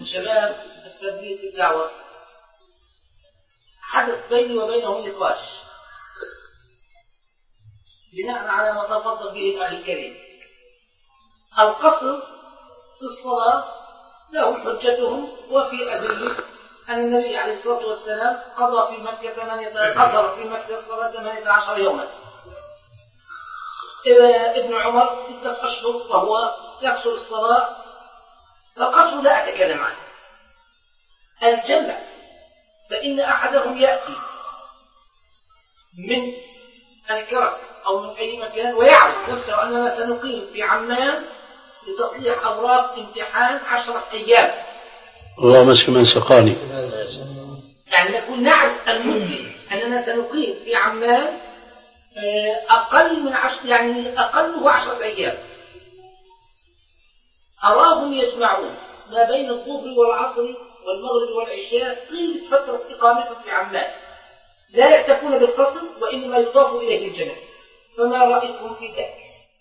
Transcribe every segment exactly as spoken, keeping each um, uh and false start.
شباب تربية الدعوة حدث بيني وبينهم نقاش بناء على ما تفضل به الأخ الكريم. القصر في الصلاة له حجتهم وفي أدلة أن النبي عليه الصلاة والسلام قضى في مكة ثمانية قصر في مكة الصلاة ثمانية عشر يوما. ابن عمر ستة أشهر وهو يقصر الصلاة، فالقصر لا أتكلم عنه. الجمع فإن أحدهم يأتي من الكرك أو من أي مكان ويعرف نفسه أننا سنقيم في عمان لتصليح أوراق امتحان عشرة أيام. الله مسك من سقاني. يعني نكون نعرف المدة أننا سنقيم في عمان أقل من عشر، يعني أقله عشرة أيام. أراهم يجمعون ما بين الظهر والعصر والمغرب والعشاء طيلة فترة إقامتهم في عمان، لا يكتفون بالقصر وإنما يضاف إليه الجمع. فما رأيكم في ذلك؟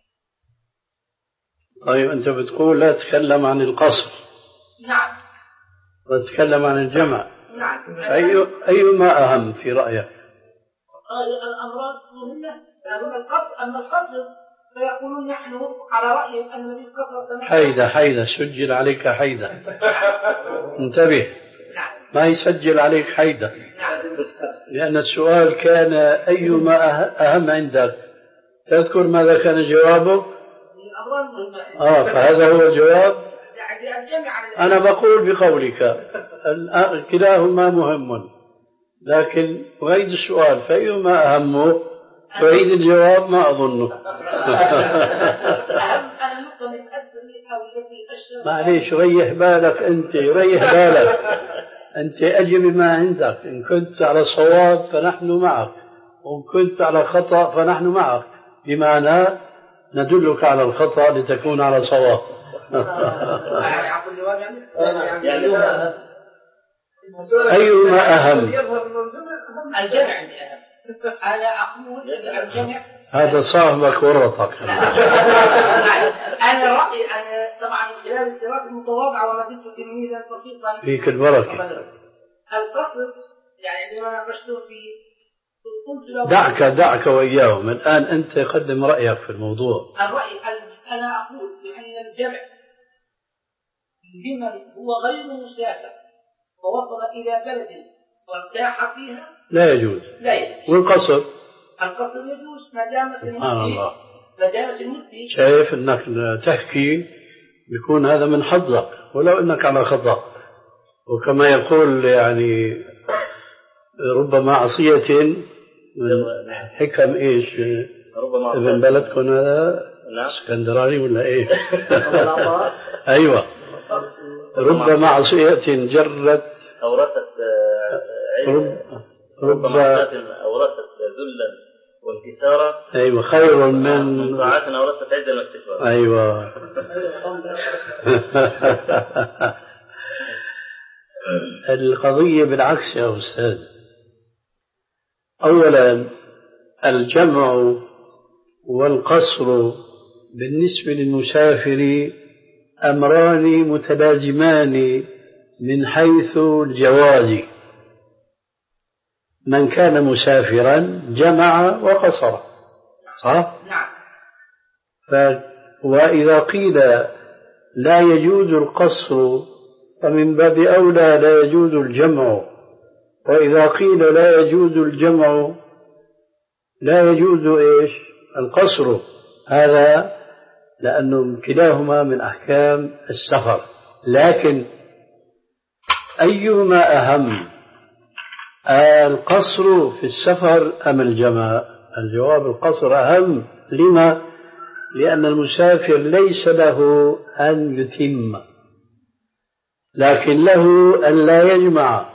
طيب أنت بتقول لا تتكلم عن القصر. نعم. وتتكلم عن الجمع. نعم. أي أيما أهم في رأيك؟ الأمراض مهمة. أما القصر أما القصر فيقولون نحن على رأي أن النبي قصر. حيدة حيدة سجل عليك حيدة. انتبه. نعم. ما يسجل عليك حيدة. نعم. لأن السؤال كان أيما أهم عندك. تذكر ماذا كان جوابه؟ آه فهذا هو الجواب. أنا بقول بقولك كلاهما مهم، لكن أعيد السؤال فأيما أهمه أعيد الجواب ما أظنه. معليش ريح بالك أنت ريح بالك أنت أجب ما عندك. إن كنت على صواب فنحن معك، وإن كنت على خطأ فنحن معك، بمعنى ندلك على الخطأ لتكون على صواب. أيهما أهم؟ الجمع أهم. أنا أقول الجمع. هذا صاحبك ورطك. أنا رأيي أنا طبعا خلال الدراسة المتواضعة وما زلت تلميذا بسيطا فيك البركة. القصر يعني عندما ناقشته في دعك دعك وإياهم. الآن أنت قدم رأيك في الموضوع. الرأي أنا أقول بأن الجمع لمن هو غير مسافر ووصل إلى بلد وارتاح فيها لا يجوز. لا يجوز. والقصر القصر يجوز ما دامت سبحان الله. ما دامت المدة. شايف أنك تحكي بيكون هذا من حظك ولو أنك على خطأ. وكما يقول يعني ربما عصية من حكم إيش ابن بلدكم هذا اسكندراني ولا إيه؟ أيوة. رب معصية جرت أورثت رب رب معصية أورثت ذلا وانكسارا. أيوة خير من طاعة أورثت عزا واستكبارا. أيوة. القضية بالعكس يا أستاذ. أولا الجمع والقصر بالنسبة للمسافر أمران متلازمان من حيث الجواز. من كان مسافرا جمع وقصر صح؟ نعم. ف... وإذا قيل لا يجوز القصر فمن باب أولى لا يجوز الجمع، وإذا قيل لا يجوز الجمع لا يجوز إيش القصر. هذا لأنه كلاهما من أحكام السفر. لكن أيهما أهم القصر في السفر أم الجمع؟ الجواب القصر أهم. لما؟ لأن المسافر ليس له أن يتم، لكن له أن لا يجمع.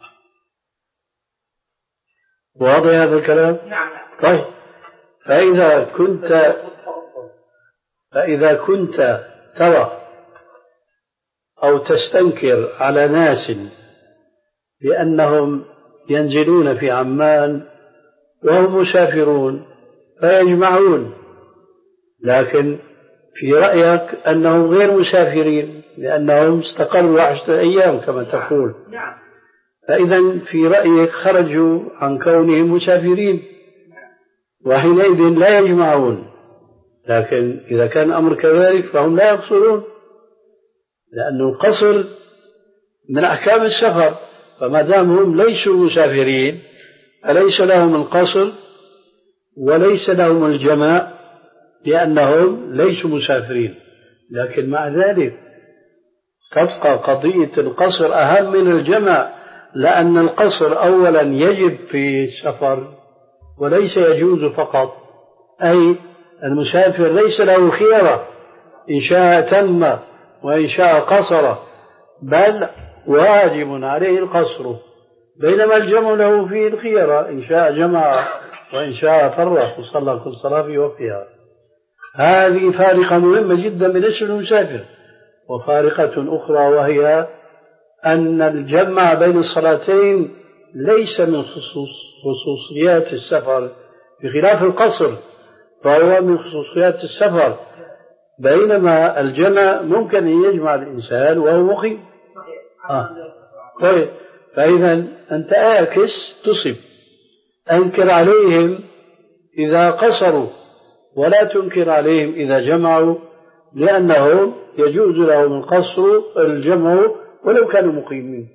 واضح هذا الكلام؟ نعم. طيب فإذا كنت فإذا كنت ترى أو تستنكر على ناس بأنهم ينزلون في عمان وهم مسافرون فيجمعون، لكن في رأيك أنهم غير مسافرين لأنهم استقروا عشرة أيام كما تقول. نعم. فإذا في رأيك خرجوا عن كونهم مسافرين وحينئذ لا يجمعون. لكن إذا كان أمر كذلك فهم لا يقصرون، لأن القصر من أحكام السفر، فما دام هم ليسوا مسافرين فليس لهم القصر وليس لهم الجماع لأنهم ليسوا مسافرين. لكن مع ذلك تبقى قضية القصر أهم من الجمع، لأن القصر أولا يجب في السفر وليس يجوز فقط، أي المسافر ليس له خيرة، إن شاء تم وإن شاء قصر، بل واجب عليه القصر، بينما الجمع له فيه الخيرة، إن شاء جمع وإن شاء فرق وصلى كل صلاة في وقتها. هذه فارقة مهمة جدا بالنسبة للمسافر. وفارقة أخرى وهي أن الجمع بين الصلاتين ليس من خصوص خصوصيات السفر بخلاف القصر، فهو من خصوصيات السفر، بينما الجمع ممكن أن يجمع الإنسان وهو مقيم. آه. طيب، فإذا أنت آكس تصب، أنكر عليهم إذا قصروا ولا تنكر عليهم إذا جمعوا، لأنه يجوز لهم القصر الجمع ولو كانوا مقيمين.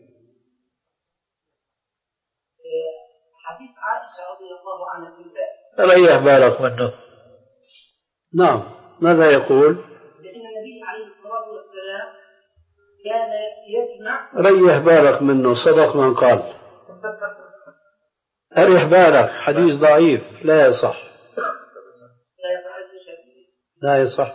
حديث عائشة رضي الله عنها في الباب ريح بالك منه. نعم، ماذا يقول؟ لأن النبي عليه الصلاة والسلام كان يجمع. ريح بالك منه، صدق من قال. أريح بالك، حديث ضعيف لا يصح. لا يصح لا يصح.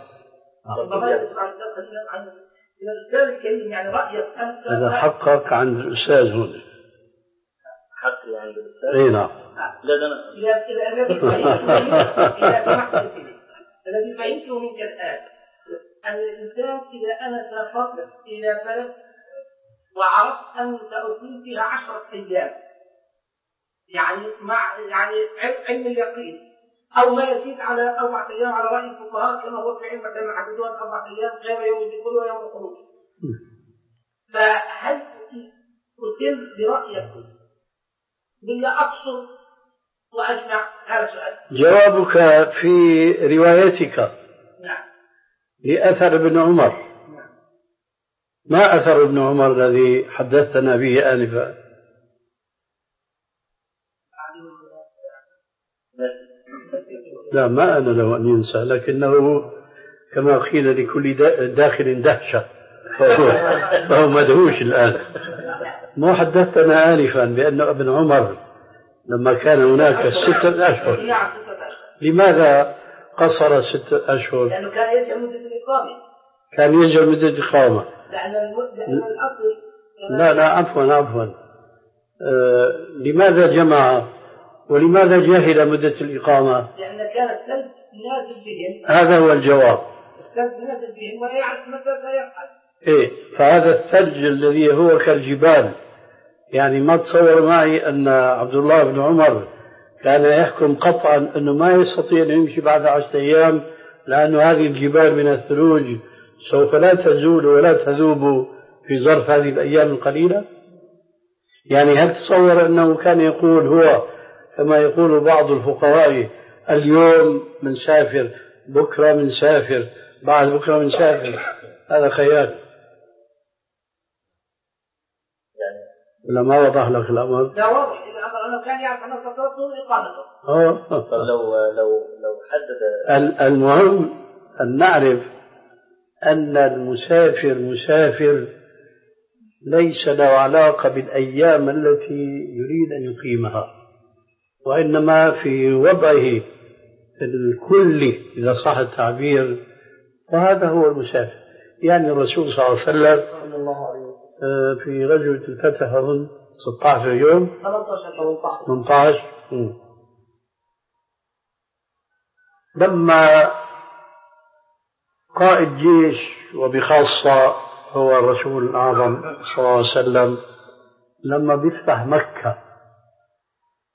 الأستاذ الكريم يعني رأيك أنت هذا حقك عند الأستاذ هنا. حقي عند الأستاذ؟ إي نعم. لا ده أنا إذا الذي فهمته الذي فهمته منك الآن أن الإنسان إذا أنا سافرت إلى بلد وعرفت أن سأقيم فيها عشرة أيام، يعني مع يعني علم اليقين، أو ما يزيد على أربعة أيام على رأي الفقهاء كما هو في علم كما حددوها أربعة أيام غير يوم الدخول ويوم الخروج. فهل أتم برأيك بلا أقصر وأجمع؟ هذا سؤال. جوابك في روايتك. نعم. لأثر ابن عمر. نعم. ما أثر ابن عمر الذي حدثنا به آنفا؟ لا، ما أنا له أن ينسى، لكنه كما قيل لكل داخل دهشة، فهو, فهو مدهوش الآن. ما حدثنا آنفا بأن ابن عمر لما كان هناك ستة أشهر، لماذا قصر ستة أشهر؟ لأنه كان يجعل مدة الإقامة. كان يجعل مدة الإقامة. لأن الأصل. لا لا عفوا عفوا آه لماذا جمع ولماذا جاهل مدة الإقامة؟ لأن كان الثلج نازل بهم. هذا هو الجواب. الثلج نازل بهم ولا يعرف متى سيفعل. إيه، فهذا الثلج الذي هو كالجبال، يعني ما تصور معي أن عبد الله بن عمر كان يحكم قطعا أنه ما يستطيع أن يمشي بعد عشرة أيام، لأن هذه الجبال من الثلوج سوف لا تزول ولا تذوب في ظرف هذه الأيام القليلة. يعني هل تصور أنه كان يقول هو كما يقول بعض الفقهاء اليوم منسافر، بكرة منسافر، بعد بكرة منسافر؟ هذا خيال. ولا ما وضح لك الأمر؟ لا واضح الأمر، أنه كان يعرف أنه ستطول إقامته. طب لو لو لو حدد. المهم أن نعرف أن المسافر مسافر ليس له علاقة بالأيام التي يريد أن يقيمها، وإنما في وضعه الكلي إذا صح التعبير، وهذا هو المسافر. يعني الرسول صلى الله عليه وسلم في غزوة الفتح أظن ستة عشر يوم ثمانية عشر لما قائد جيش وبخاصة هو الرسول الأعظم صلى الله عليه وسلم لما بيفتح مكة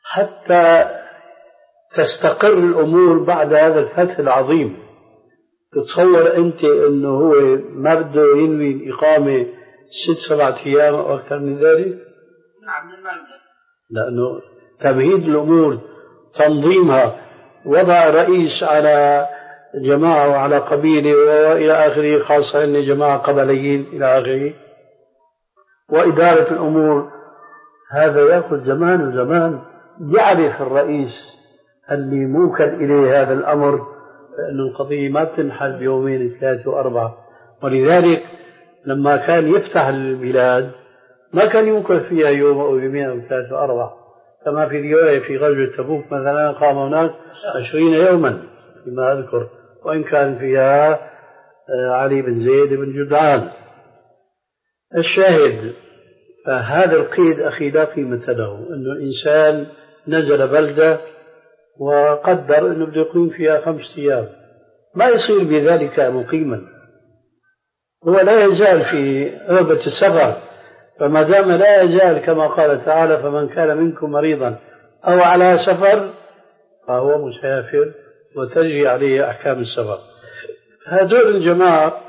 حتى تستقر الأمور بعد هذا الفتح العظيم، تتصور أنت أنه هو ما بده ينوي الإقامة ست سبعة أيام أو أكثر من ذلك؟ نعم المنزل. لأنه تمهيد الأمور تنظيمها، وضع رئيس على جماعة وعلى قبيلة وإلى آخره، خاصة أن جماعة قبليين إلى آخره، وإدارة الأمور، هذا يأخذ زمان وزمان. يعرف الرئيس اللي موكل إليه هذا الأمر فإنه القضية ما بتنحل بيومين ثلاثة وأربعة. ولذلك لما كان يفتح البلاد ما كان يوكل فيها يوم أو يومين أو ثلاثة وأربعة، كما في رواية في غزوة تبوك مثلا قام هناك عشرين يوما فيما أذكر، وإن كان فيها علي بن زيد بن جدعان. الشاهد فهذا القيد أخي لا قيمة له، أنه الإنسان نزل بلدة وقدر أنه بده يقيم فيها خمس أيام، ما يصير بذلك مقيما، هو لا يزال في رغبة السفر. فما دام لا يزال كما قال تعالى فمن كان منكم مريضا أو على سفر فهو مسافر وتجري عليه أحكام السفر. هذول الجماعة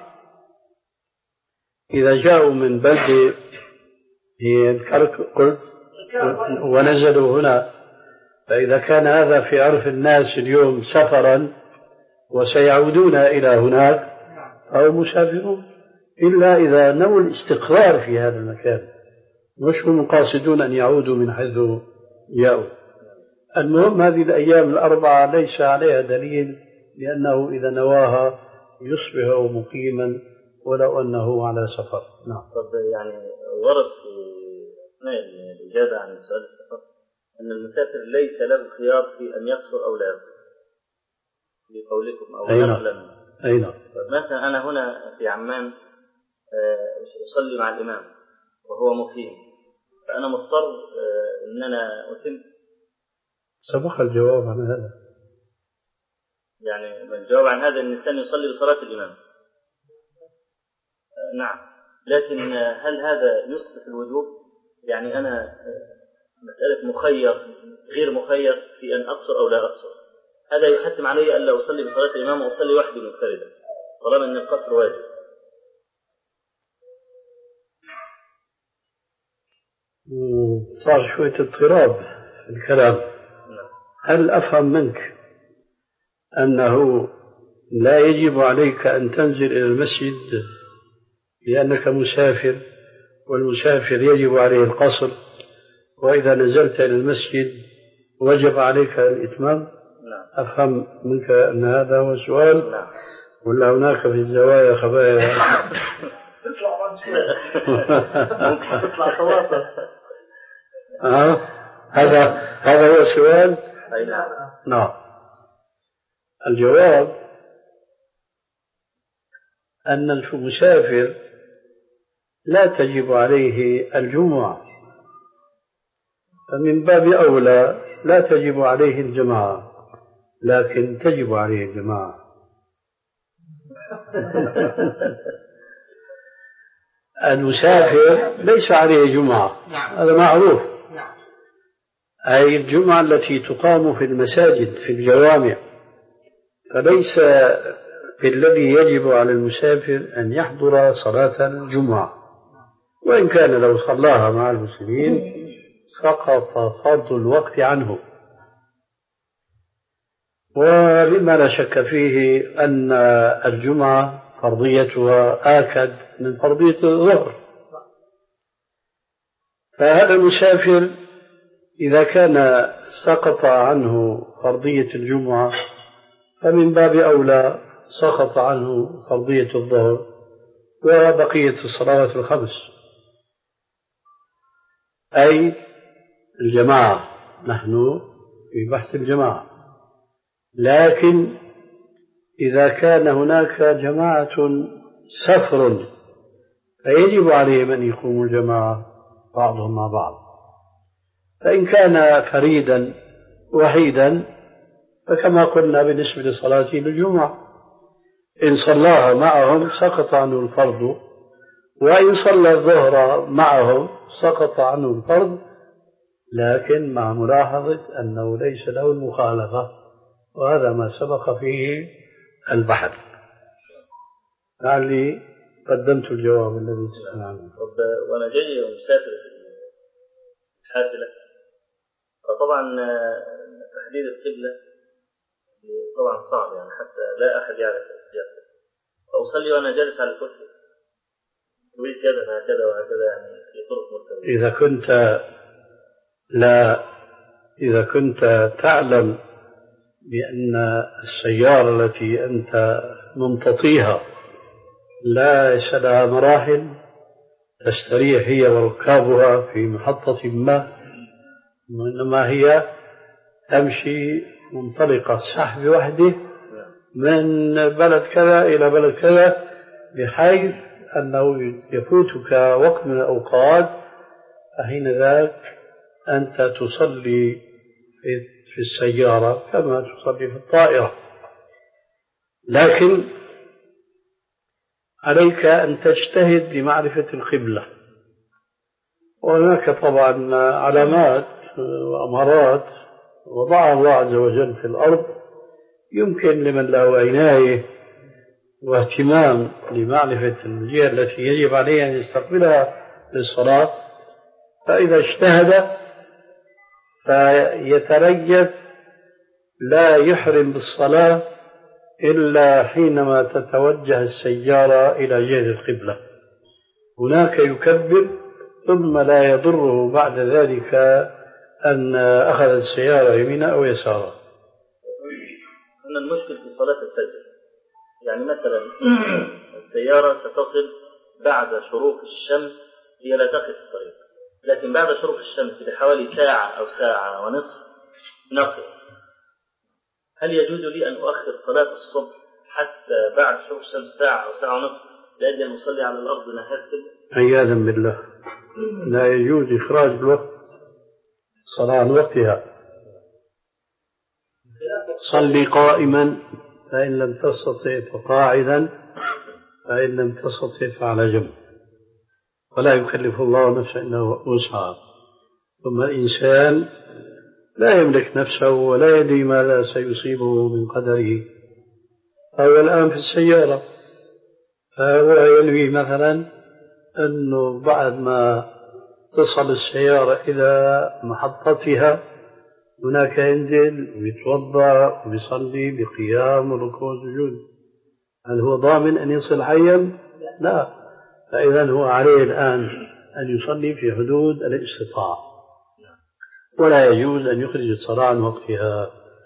إذا جاءوا من بلدة هي الكرك قلت ونزلوا هنا، فإذا كان هذا في عرف الناس اليوم سفرا وسيعودون إلى هناك أو مسافرون، إلا إذا نووا الاستقرار في هذا المكان، مش هم قاصدون أن يعودوا من حيث جاءوا. المهم هذه الأيام الأربعة ليس عليها دليل، لأنه إذا نواها يصبح مقيما ولو أنه على سفر. نعم. يعني ورد في أثناء الإجابة عن سؤال السفر أن المسافر ليس له خيار في أن يقصر أو لا يقصر في قولكم أو نقلا. أي نعم. مثلا أنا هنا في عمان أصلي مع الإمام وهو مقيم، فأنا مضطر أن أنا أتم. سبق الجواب عن هذا. يعني الجواب عن هذا أن الإنسان يصلي بصلاة الإمام. نعم، لكن هل هذا يصبح الوجوب؟ يعني أنا مسألة مخير غير مخير في أن أقصر أو لا أقصر، هذا يحتم علي ألا أصلي بصلاة الإمام وأصلي وحدي منفردا طالما أن القصر واجب. صار شوية اضطراب في الكلام. هل أفهم منك أنه لا يجب عليك أن تنزل إلى المسجد لأنك مسافر، والمسافر يجب عليه القصر، وإذا نزلت إلى المسجد وجب عليك الإتمام؟ نعم. أفهم منك أن هذا هو السؤال؟ نعم. ولا هناك في الزوايا خبايا؟ تطلع تواصل. آه هذا هذا هو السؤال؟ أي نعم. نعم. الجواب أن المسافر لا تجب عليه الجمعة، فمن باب أولى لا تجب عليه الجماعة، لكن تجب عليه الجماعة. المسافر ليس عليه جمعة، هذا معروف، أي الجمعة التي تقام في المساجد في الجوامع، فليس الذي يجب على المسافر أن يحضر صلاة الجمعة، وإن كان لو صلاها مع المسلمين سقط فرض الوقت عنه. ومما لا شك فيه أن الجمعة فرضيتها آكد من فرضية الظهر، فهذا المسافر إذا كان سقط عنه فرضية الجمعة فمن باب أولى سقط عنه فرضية الظهر وبقية الصلوات الخمس، أي الجماعة. نحن في بحث الجماعة، لكن إذا كان هناك جماعة سفر فيجب عليهم أن يقوموا الجماعة بعضهم مع بعض. فإن كان فريدا وحيدا فكما قلنا بالنسبة لصلاة الجمعة إن صلاها معهم سقط عنه الفرض، وإن صلى الظهر معهم سقط عنه الفرض، لكن مع ملاحظة أنه ليس له المخالفة، وهذا ما سبق فيه البحث. لعلي قدمت الجواب الذي تسأل عنه. طب وأنا جاي ومسافر في الحافلة، فطبعا تحديد القبلة طبعا صعب، يعني حتى لا أحد يعرف السياسة، فأصلي وأنا جالس على الكرسي تريد كذا هكذا وهكذا، يعني في طرق مرتبطة. إذا كنت لا إذا كنت تعلم بأن السيارة التي أنت ممتطيها ليس لها مراحل تستريح هي وركابها في محطة ما، وإنما هي تمشي منطلقة سحب وحده من بلد كذا إلى بلد كذا، بحيث أنه يفوتك وقت من الأوقات، فحين ذاك أنت تصلي في السيارة كما تصلي في الطائرة. لكن عليك أن تجتهد بمعرفة القبلة، وهناك طبعا علامات وأمارات وضعها الله عز وجل في الأرض يمكن لمن له عناية واهتمام لمعرفة الجهة التي يجب عليه أن يستقبلها للصلاة، فإذا اجتهد فيتريث لا يحرم بالصلاة إلا حينما تتوجه السيارة إلى جهة القبلة، هناك يكبر ثم لا يضره بعد ذلك أن أخذ السيارة يمينا أو يسارا. أن المشكل في صلاة الفجر، يعني مثلا السيارة ستصل بعد شروق الشمس، هي لا تقف في الطريق، لكن بعد شروق الشمس بحوالي ساعة أو ساعة ونصف نصل، هل يجوز لي أن أؤخر صلاة الصبح حتى بعد شروق الشمس ساعة أو ساعة ونصف لأجل أن أصلي على الأرض ناحية القبلة؟ عياذا بالله، لا يجوز إخراج الوقت صلاة عن وقتها. صلي قائما فإن لم تستطع فقاعدا، فإن لم تستطع فعلى جنب، ولا يكلف الله نفسا إلا وسعها. ثم الإنسان لا يملك نفسه ولا يدري ماذا سيصيبه من قدره. فهو الآن في السيارة، فهو ينوي مثلا أنه بعد ما تصل السيارة إلى محطتها هناك ينزل ويتوضأ ويصلي بقيام وركوع وسجود. هل هو ضامن أن يصل حيا؟ لا. فإذا هو عليه الآن أن يصلي في حدود الاستطاعة، ولا يجوز أن يخرج الصلاة عن وقتها.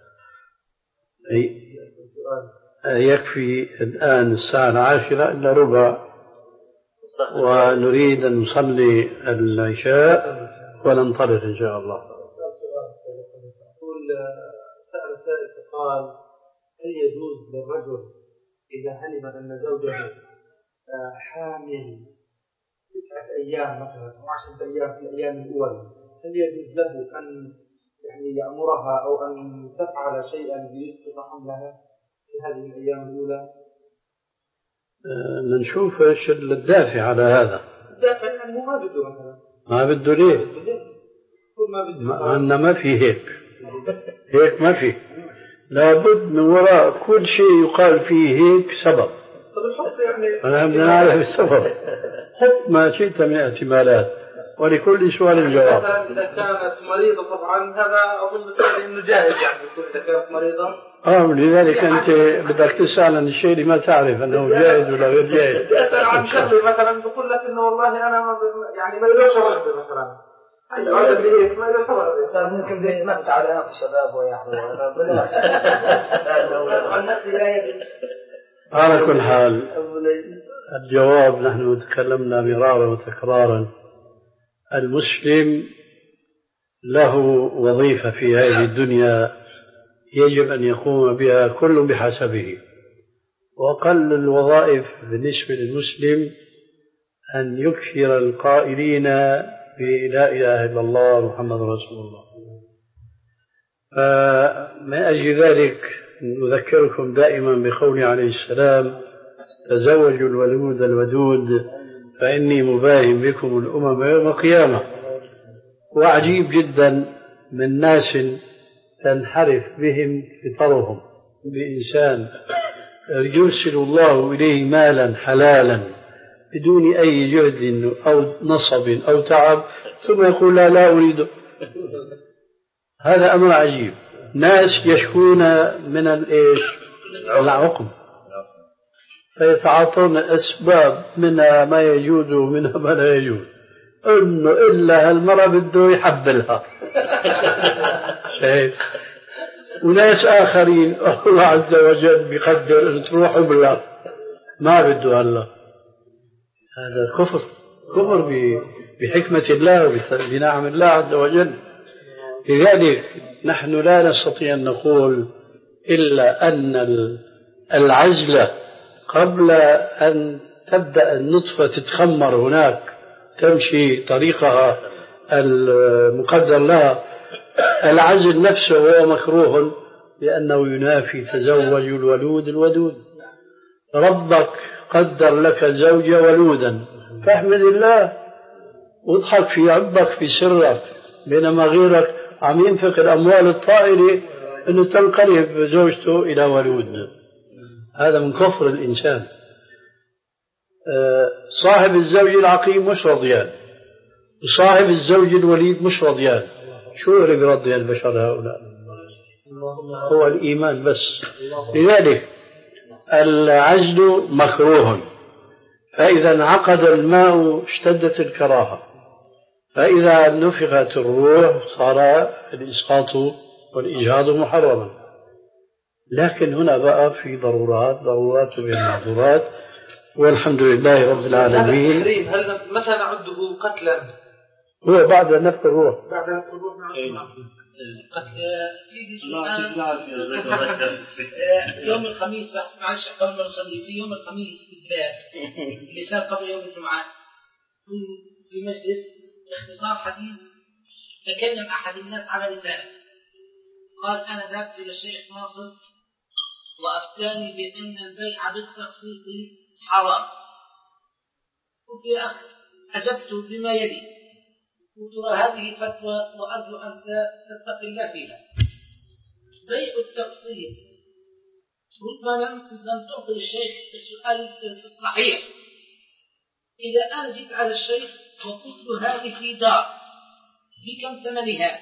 أي يكفي الآن الساعة العاشرة إلا ربع، ونريد أن نصلي العشاء وننطلق إن شاء الله. يقول سأل سائل فقال: هل يجوز للرجل إذا علم أن زوجته حامل تسعة أيام مثلا أو عشرة أيام في الأيام الأولى، هل يجوز له أن يعني يأمرها أو أن تفعل شيئا ليسقط حملها في هذه الأيام الأولى؟ أه نشوف إيش الدافع على هذا. الدافع يعني هو ما بده مثلا. ما بده ليه؟ عندنا ما في هيك، هيك ما في، لابد من وراء كل شيء يقال فيه هيك سبب. يعني أنا بدنا نعرف السبب. حط ما شئت من احتمالات ولكل سؤال جواب. إذا كانت مريضة طبعا هذا أظن إنه جائز، يعني إذا كانت مريضة. آه لذلك أنت بدك تسأل عن الشيء اللي ما تعرف أنه جائز ولا غير جائز. أسأل عن شغلي مثلا بقول لك إنه والله أنا ما يعني ما له شغل مثلا. أيوة هذا اللي ما له شغل. طيب ممكن زي ما تعالى يا شباب ويحضروا أنا بلاش. عن نفسي لا يدري. على كل حال الجواب نحن تكلمنا مرارا وتكرارا. المسلم له وظيفة في هذه الدنيا يجب أن يقوم بها كل بحسبه، وأقل الوظائف بالنسبة للمسلم أن يكثر القائلين بلا إله إلا الله محمد رسول الله. فمن أجل ذلك نذكركم دائما بقول عليه السلام: تزوجوا الولود الودود فإني مباين بكم الأمم يوم القيامة. وعجيب جدا من ناس تنحرف بهم فطرهم، بإنسان يرسل الله إليه مالا حلالا بدون أي جهد أو نصب أو تعب ثم يقول لا لا أريده. هذا أمر عجيب. ناس يشكون من الإيش؟ العقم، فيتعاطون أسباب منها ما يجوز ومنها ما لا يجوز، إنه إلا هالمرة بده يحبلها. وناس آخرين الله عز وجل بيقدر أن تروحوا بالله ما بده الله. هذا كفر، كفر بحكمة الله وبنعم الله عز وجل. لذلك نحن لا نستطيع أن نقول إلا أن العزلة قبل أن تبدأ النطفة تتخمر هناك تمشي طريقها المقدر لها، العزل نفسه هو مكروه لأنه ينافي تزوج الولود الودود. ربك قدر لك زوجة ولودا فاحمد الله واضحك في عبك في سرك، بينما غيرك عم ينفق الأموال الطائلة أنه تنقلب زوجته إلى ولود. هذا من كفر الإنسان. صاحب الزوج العقيم مش رضيان، وصاحب الزوج الوليد مش رضيان. شو اللي بيرضي البشر هؤلاء؟ هو الإيمان بس. لذلك العزل مكروه، فإذا انعقد الماء اشتدت الكراهة، فإذا نفخت الروح صار الإسقاط والإجهاض محرما. لكن هنا بقى في ضرورات، ضرورات من المعذورات، والحمد لله رب العالمين. هل متى نعده قتلا؟ هو بعد نفخ الروح. بعد نفخ الروح نعده قتل. سيدي يوم الخميس، بس معلش قبل ما نصلي، في يوم الخميس بالذات اللي كان قبل يوم الجمعة في مجلس باختصار حديث تكلم أحد الناس على رسالة، قال أنا ذهبت إلى الشيخ ناصر وأفتاني بأن البيع بالتقسيط حرام. قلت يا أخي أجبت بما يلي، قلت ترى هذه فتوى وأرجو أن تتقي الله فيها. بيع التقسيط ربما لم تعطي الشيخ السؤال الصحيح. إذا أنا جيت على الشيخ وقلت له هذه دار بكم ثمنها،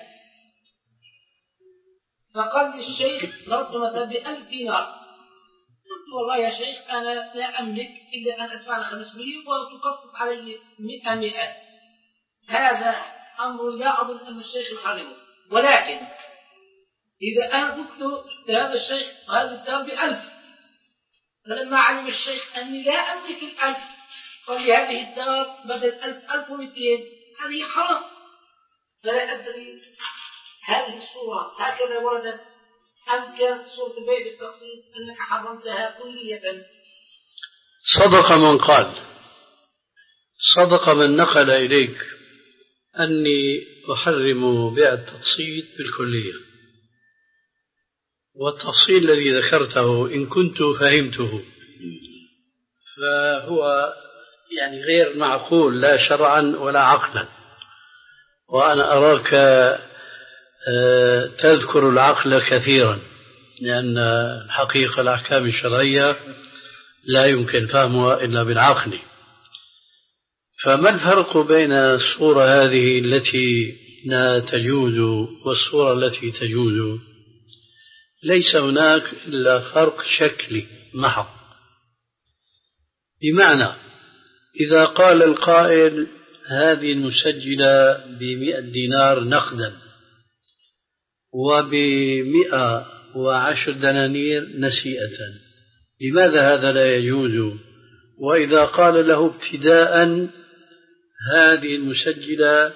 فقال لي الشيخ ضربت مثلا بألف دينار، قلت والله يا شيخ أنا لا أملك إلا أن أدفع خمسمائة وتقسط علي مئة مئة. هذا أمر لا أظن أن الشيخ يحرمه، ولكن إذا أنا قلت له هذا الشيخ هذا الدار بألف، فلما علم الشيخ أني لا أملك الألف قال لي هذه الدار بدل ألف ألف ومئتين، هذه حرام. فلا أدري هذه الصورة هكذا وردت أم كانت صورة البيع بالتقسيط أنك حرمتها كلية؟ صدق من قال، صدق من نقل إليك أني أحرم بيع التقسيط بالكلية، والتفصيل الذي ذكرته إن كنت فهمته فهو يعني غير معقول لا شرعا ولا عقلا، وأنا أراك تذكر العقل كثيرا، لأن الحقيقة الأحكام الشرعية لا يمكن فهمها إلا بالعقل. فما الفرق بين الصورة هذه التي لا تجوز والصورة التي تجوز؟ ليس هناك إلا فرق شكلي محض، بمعنى إذا قال القائل هذه المسجلة بمئة دينار نقدا وبمئة وعشر دنانير نسيئة، لماذا هذا لا يجوز؟ وإذا قال له ابتداء هذه المسجلة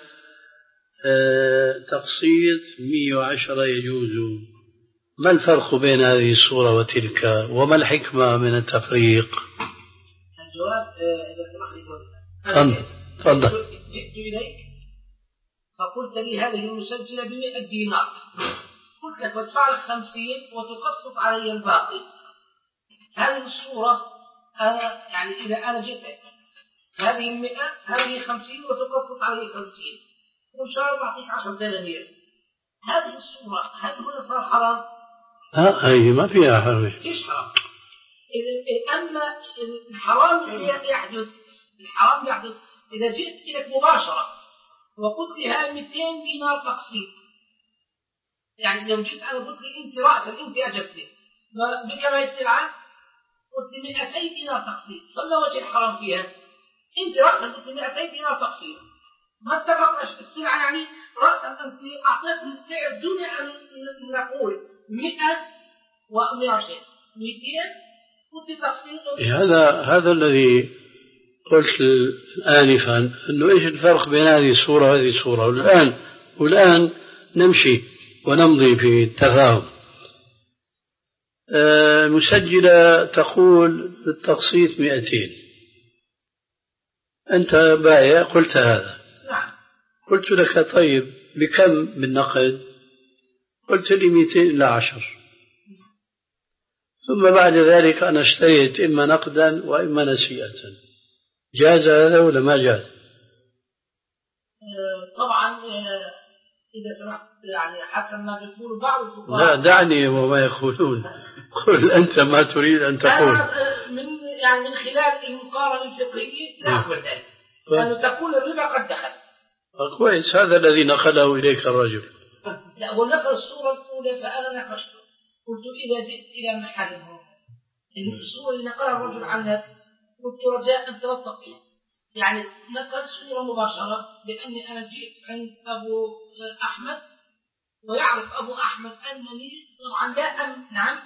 تقسيط مئة وعشرة يجوز؟ ما الفرق بين هذه الصورة وتلك، وما الحكمة من التفريق؟ الجواب إذا سمحت لي، تفضل. جئت إليك فقلت لي هذه المسجلة بمئة دينار، قلت لك وادفع لك خمسين وتقسط علي الباقي. هذه الصورة أنا يعني إذا أنا جئت هذه المئة هذه خمسين وتقسط علي خمسين وإن شاء الله أعطيك عشر دنانير، هذه الصورة هل هنا صار حرام؟ ها هي ما فيها حرام. إيش حرام؟ أما الحرام اللي يحدث الحرام يحدث إذا جئت إليك مباشرة وقلت لي هاي مئتين دينار تقسيط، يعني لو جيت أنا قلت لي أنت رأسا أنت أجبتني بكم هي السلعة؟ قلت لي مئتين دينار تقسيط، فما وجه الحرام فيها؟ أنت رأسا قلت لي مئتين دينار تقسيط، ما اتفقناش السلعة، يعني رأسا أنت أعطيتني السعر دون أن نقول مئة ومئة وعشرين مئتين قلت تقسيط. هذا هذا الذي قلت آنفا أنه إيش الفرق بين هذه الصورة وهذه الصورة، والآن والآن نمشي ونمضي في التفاهم. آه مسجلة تقول بالتقسيط مئتين، أنت بايع قلت هذا، قلت لك طيب بكم بالنقد؟ قلت لي مئتين إلى عشر، ثم بعد ذلك أنا اشتريت إما نقدا وإما نسيئة، جاز هذا ولا ما جاز؟ طبعا إذا سمحت يعني حسب ما يقول بعض الفقهاء. لا دعني وما يقولون، قل أنت ما تريد أن تقول. من يعني من خلال المقارنة الفقهية لا أقول ذلك، لأنه تقول الربا قد دخل. كويس، هذا الذي نقله إليك الرجل. لا هو نقل الصورة الأولى فأنا نقشته، قلت إذا جئت إلى محل الصورة اللي نقلها الرجل عنها قلت رجاء أن تلطف فيها، يعني نقل صورة مباشرة، لأني أنا جئت عند أبو أحمد ويعرف أبو أحمد أنني طبعا لا أم نعم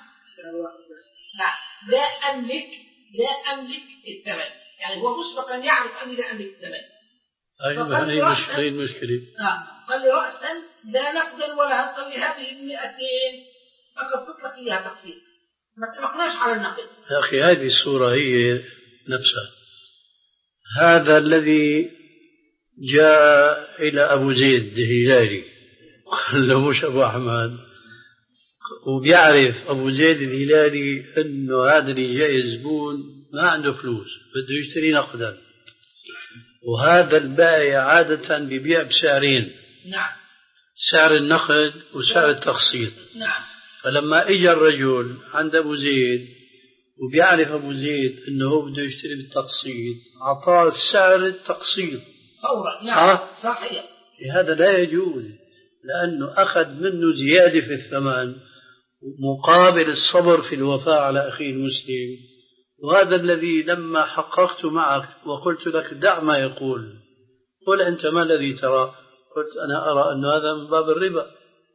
لا أملك لا أملك الثمن، يعني هو مسبقا يعرف أني لا أملك الثمن. أيوة هذه المشكلة. آه قال لي رأسا لا نقدا ولا، قال لي هذه المئتين فقصت لك إياها تقسيط، ما اتفقناش على النقد. يا أخي هذه الصورة هي نفسها. هذا الذي جاء إلى أبو زيد الهلالي قال له مش أبو أحمد، وبيعرف أبو زيد الهلالي أنه هذا اللي جاي زبون ما عنده فلوس بده يشتري نقدا، وهذا البائع عادة بيبيع بسعرين، نعم، سعر النقد وسعر التقسيط. نعم. فلما اجى الرجل عند ابو زيد وبيعرف ابو زيد انه هو بده يشتري بالتقسيط، اعطاه سعر التقسيط فورا. نعم صحيح. هذا لا يجوز، لانه اخذ منه زياده في الثمن مقابل الصبر في الوفاء على اخيه المسلم. وهذا الذي لما حققت معك وقلت لك دع ما يقول، قل انت ما الذي ترى؟ قلت انا ارى ان هذا من باب الربا.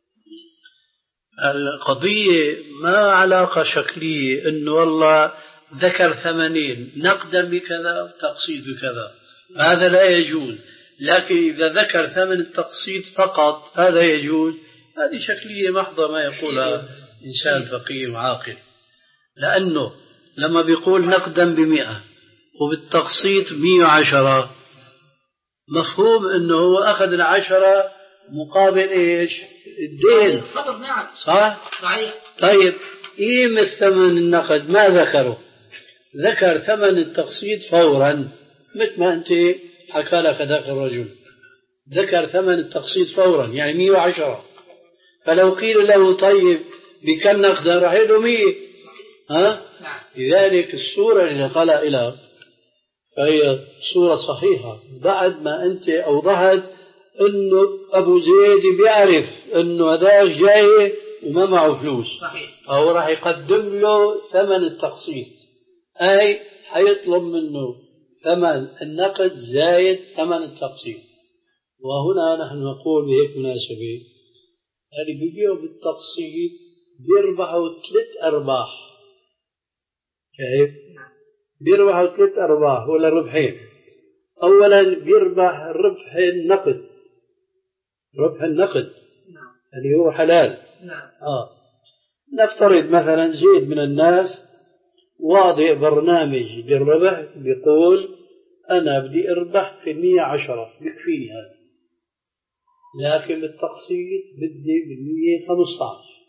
القضية ما علاقة شكلية إنه والله ذكر ثمانين نقدا بكذا وتقسيط بكذا، هذا لا يجوز. لكن إذا ذكر ثمن التقسيط فقط هذا يجوز. هذه شكلية محضة ما يقولها إنسان فقيه وعاقل، لأنه لما بيقول نقدا بمئة وبالتقسيط مئة وعشرة مفهوم إنه هو أخذ العشرة مقابل إيش؟ الدين. نعم. صح؟ صحيح. طيب قيمة ثمن النقد ما ذكره، ذكر ثمن التقسيط فورا، مثل ما أنت حكى لك ذاك الرجل ذكر ثمن التقسيط فورا يعني مئة وعشرة. فلو قيل له طيب بكم نقدا راح يقول له مئة. ها؟ نعم. لذلك الصورة اللي قال إلى فهي صورة صحيحة بعد ما أنت أوضحت إنه أبو زيد بيعرف إنه هذا جاي وما معه فلوس، صحيح. أو راح يقدم له ثمن التقسيط، أي حيطلب منه ثمن النقد زايد ثمن التقسيط. وهنا نحن نقول بهيك مناسبة اللي بيبيعوا بالتقسيط بيربحوا ثلاث أرباح. كيف؟ بيربحوا ثلاث أرباح ولا ربحين. أولا بيربح ربح النقد، ربح النقد نعم. اللي هو حلال. نعم. آه. نفترض مثلا زيد من الناس واضع برنامج للربح بيقول أنا بدي أربح في مئة وعشرة بكفيني هذا، لكن بالتقسيط بدي بالمئة خمسة عشر.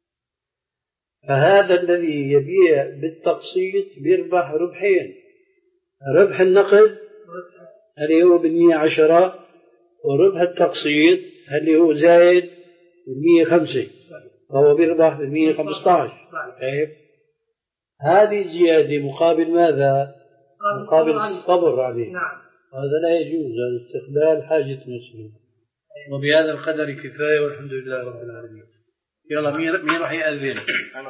فهذا الذي يبيع بالتقسيط بيربح ربحين، ربح النقد اللي هو بالمئة عشرة وربح التقسيط اللي هو زايد بالمئة خمسة، فهو بيربح بالمئة خمسة عشر. كيف؟ هذه الزيادة مقابل ماذا؟ مقابل الصبر عليه. نعم. هذا لا يجوز، هذا استقبال حاجة المسلم. وبهذا القدر كفاية والحمد لله رب العالمين. يلا مين مين راح يأذن؟ أنا.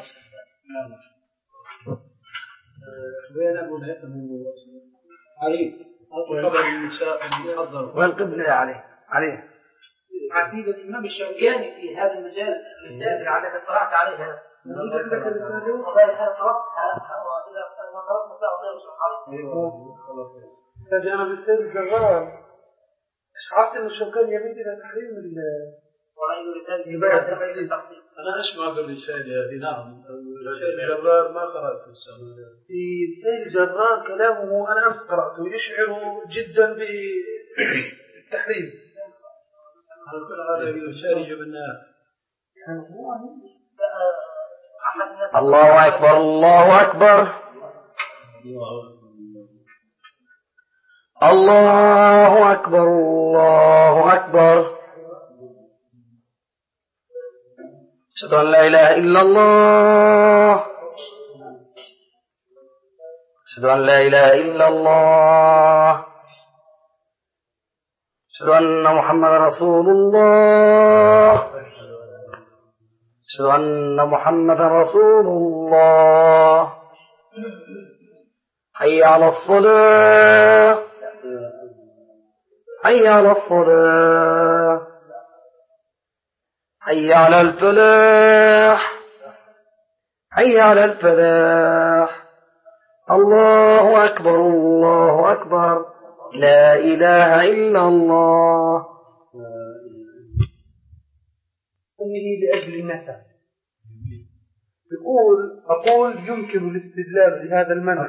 وين أبو علي؟ قبل النساء المحضر. وين القبلة عليه؟ عليه. عقيدة الإمام الشوكاني في هذا المجال الرسالة على قرأت عليها. وذلك أنا قرأتها وإذا ما قرأت مساء غير صحيح. تجي أنا بالسيد الجرار شعرت إن الشوكاني يميل إلى تحريم ال ورأيه رسالة أنا أسمع بالرسالة هذه. نعم. السيد الجرار ما قرأت في السيد الجرار كلامه أنا أمس قرأته يشعر جدا بالتحريم. الله أكبر الله أكبر الله أكبر الله أكبر أشهد أن لا إله إلا الله أشهد أن لا إله إلا الله أشهد أن محمد رسول الله أشهد أن محمد رسول الله حي على الصلاة حي على الصلاة حي على الفلاح حي على الفلاح الله أكبر الله أكبر لا إله إلا الله. أمه لأجل النسب. يقول أقول يمكن الاستدلال بهذا المنع.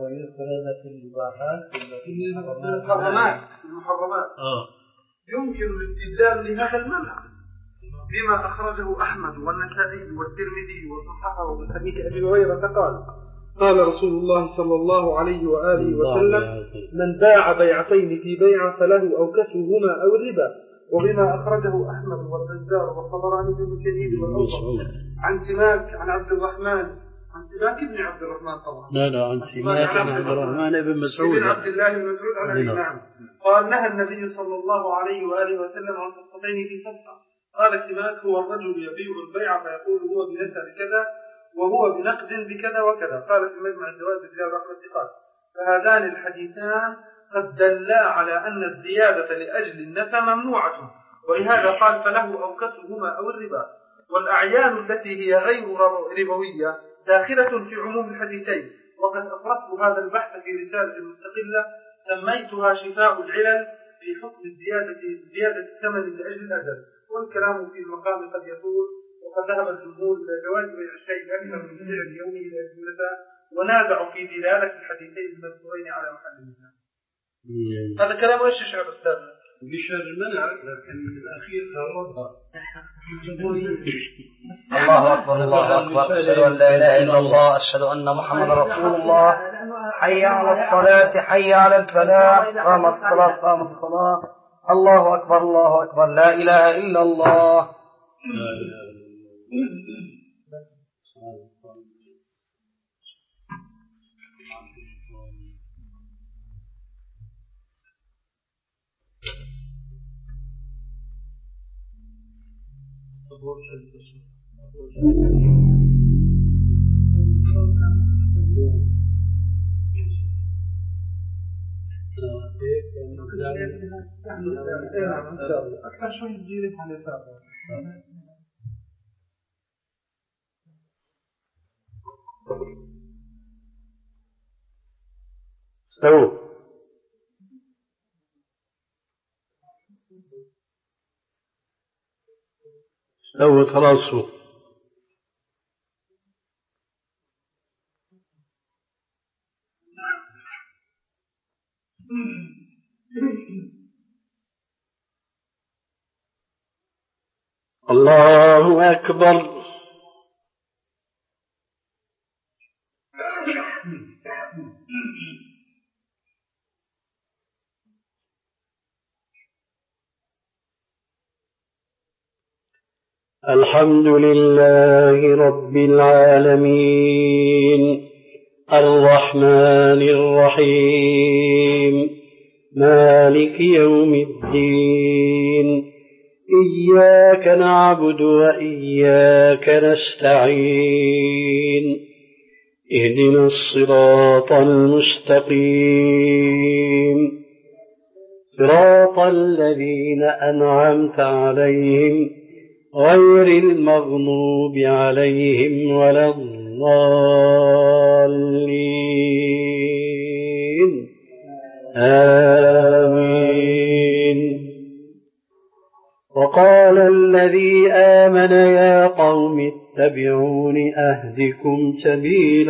المحرمات المحرمات. يمكن الاستدلال لهذا المنع بما أخرجه أحمد والنسائي والترمذي وصححه من حديث أبي هريرة قال قال رسول الله صلى الله عليه وآله وسلم من باع بيعتين في بيعة فله أو كسوهما أو الربا. وبما أخرجه أحمد والبزار والطبراني بن كثير والأوسط عن سماك عن عبد الرحمن عن سماك بن عبد الرحمن طبعا لا لا عن سماك بن عبد الرحمن بن مسعود بن عبد الله بن مسعود على الإمام قال نهى النبي صلى الله عليه وآله وسلم عن صفقتين في صفقة. قال سماك هو الرجل يبيع البيع فيقول هو بنسب كذا وهو بنقد بكذا وكذا. قال في مجمع الجواز بجلال رحمة قال فهذان الحديثان قد دلا على أن الزيادة لأجل النسب ممنوعة ولهذا قال فله أو كسبهما أو الربا. والأعيان التي هي غير ربوية داخلة في عموم الحديثين. وقد أفردت هذا البحث في رسالة مستقلة سميتها شفاء العلل في حكم الزيادة زيادة الثمن لأجل الأجل. والكلام في المقام قد يطول وقد ذهب الجمهور إلى جواز بيع الشيء أكثر من سعر يومه إلى جملته ونازعوا في دلالة الحديثين المذكورين على محل النزاع. هذا كلام ايش يشعر أستاذنا؟ بشر المنع لكن الأخير الرضا. الله أكبر الله أكبر أشهد أن لا إله إلا الله أشهد أن محمد رسول الله حي على الصلاة حي على الفلاح قامت الصلاة قامت الصلاة الله أكبر الله أكبر لا إله إلا الله. أكثر شوي تجيلك على اليسار. استووا. استووا خلاص. الله أكبر. الحمد لله رب العالمين الرحمن الرحيم مالك يوم الدين إياك نعبد وإياك نستعين اهدنا الصراط المستقيم صراط الذين أنعمت عليهم غير المغضوب عليهم ولا الضالين آمين. وقال الذي آمن يا قوم اتبعون أهدكم سبيل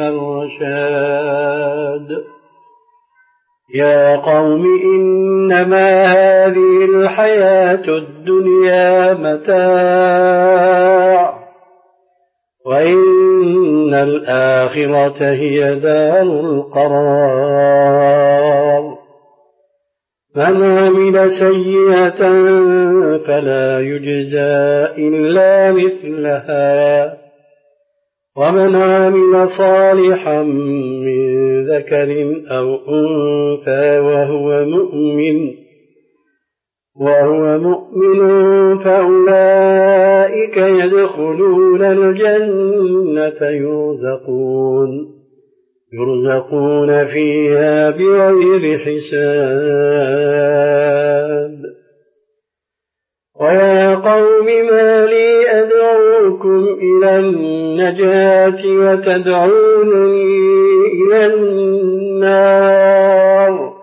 الرشاد يا قوم إنما هذه الحياة الدنيا متاع وإن الآخرة هي دار القرار من عمل سيئة فلا يجزى إلا مثلها ومن عمل صالحا من ذكر أو أنثى وهو مؤمن وهو مؤمن فأولئك يدخلون الجنة يرزقون يرزقون فيها بغير حساب ويا قوم ما لي أدعوكم إلى النجاة وتدعونني إلى النار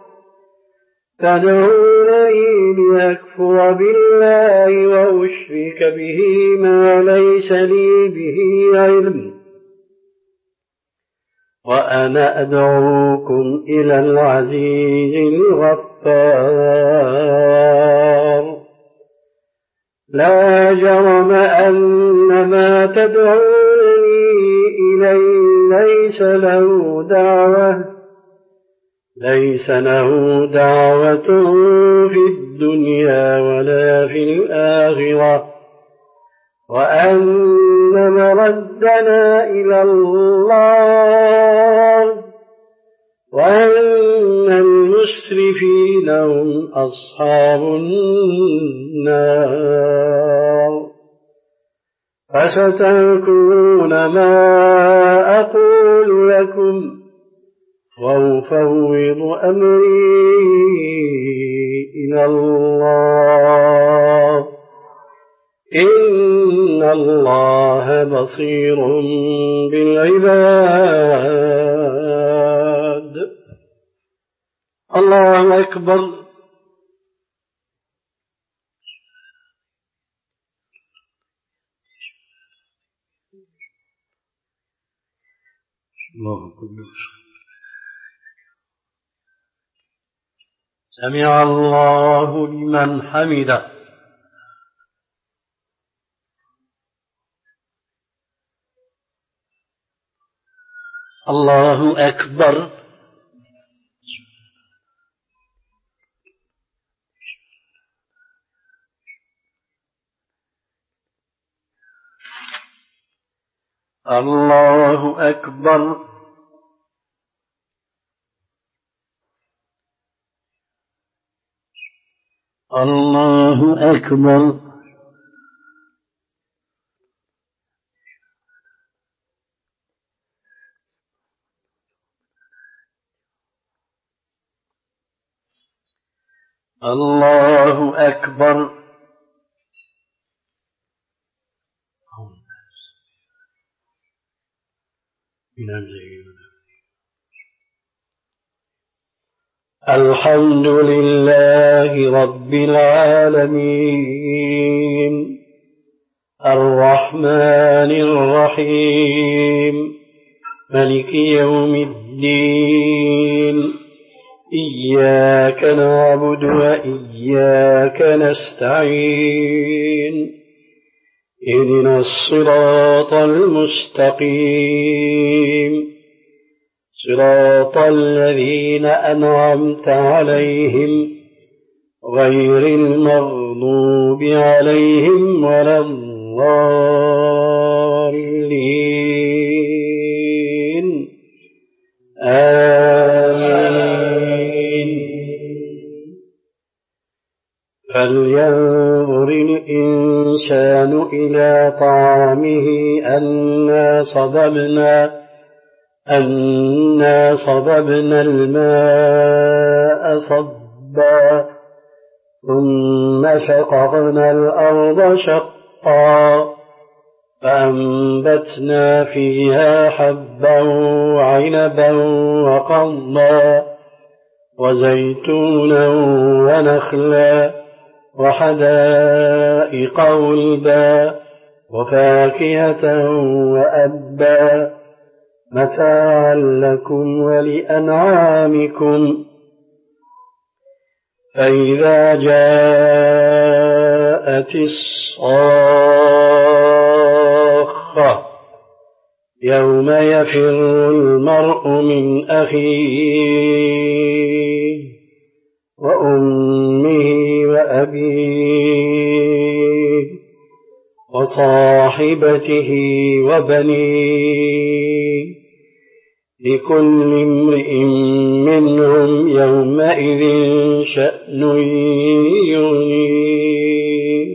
تدعونني لأكفر بالله وأشرك به ما ليس لي به علم وأنا أدعوكم إلى العزيز الغفار لا جرم أن ما تدعونني إليه ليس له دعوة ليس له دعوة في الدنيا ولا في الآخرة وأن مردنا إلى الله وأن المسرفين هم أصحاب النار فستذكرون ما أقول لكم وأفوض أمري إلى الله إن الله بصير بالعباد. الله أكبر. الله أكبر. سمع الله لمن حمده. الله أكبر. الله أكبر. الله أكبر. الله أكبر. الحمد لله رب العالمين الرحمن الرحيم مالك يوم الدين إياك نعبد وإياك نستعين اهدنا الصراط المستقيم صراط الذين أنعمت عليهم غير المغضوب عليهم ولا الضالين فلينظر الإنسان إلى طعامه أنا صببنا أنا صببنا الماء صبا ثم شققنا الأرض شقا فأنبتنا فيها حبا وعنبا وقضبا وزيتونا ونخلا وحدائق غلبا وفاكهة وأبا متاعا لكم ولأنعامكم فإذا جاءت الصاخة يوم يفر المرء من أخيه وأمه وأبيه وصاحبته وبنيه لكل امرئ منهم يومئذ شأن يغنيه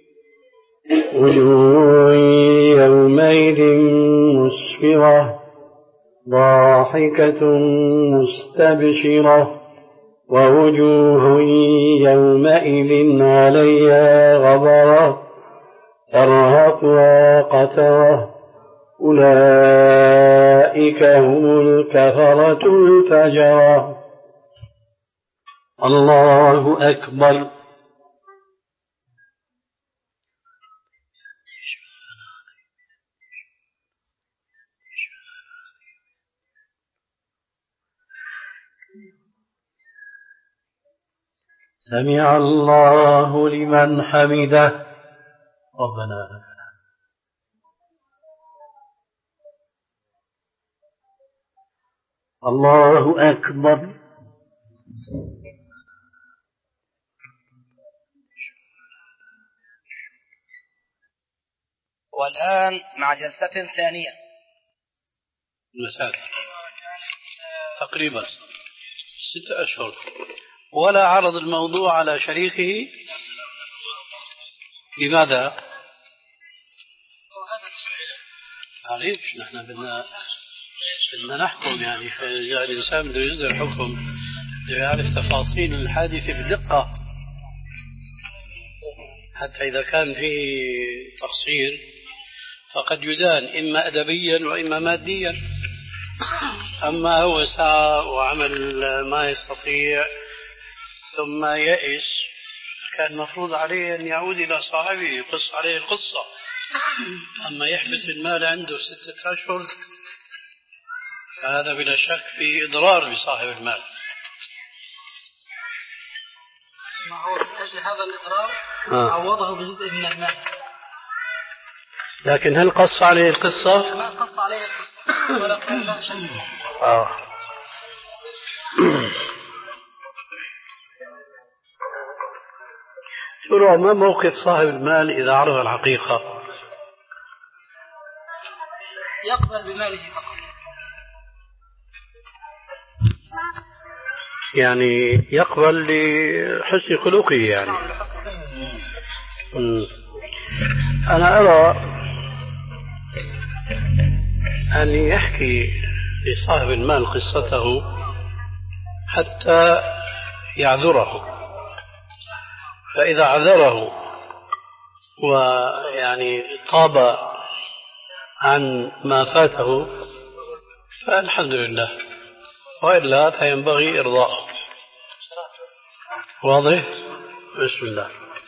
وجوه يومئذ مسفرة ضاحكة مستبشرة ووجوه يومئذ عليها غبرة ترهقها قترة أولئك هم الكفرة الفجرة. الله أكبر. سمع الله لمن حمده. ربنا الله أكبر. والآن مع جلسة ثانية مساء تقريبا ستة أشهر ولا عرض الموضوع على شريكه. لماذا؟ عريف نحن بدنا بدنا نحكم، يعني الإنسان بده يصدر حكم بده يعرف تفاصيل الحادثة بدقة حتى إذا كان في تقصير فقد يدان إما أدبيا وإما ماديا. أما هو سعى وعمل ما يستطيع ثم يئس كان مفروض عليه أن يعود إلى صاحبه يقص عليه القصة. أما يحبس المال عنده ستة أشهر فهذا بلا شك في إضرار بصاحب المال. ما هو من أجل هذا الإضرار آه. عوضه بجزء من المال. لكن هل قص عليه القصة؟ ما قص عليه القصة ولا قال له شيء. آه. شو ما موقف صاحب المال إذا عرف الحقيقة؟ يقبل بماله فقط. يعني يقبل لحسن خلقه يعني. م. أنا أرى أن يحكي لصاحب المال قصته حتى يعذره، فإذا عذره ويعني طاب عن ما فاته فالحمد لله، وإلا فينبغي إرضاءه. واضح؟ بسم الله.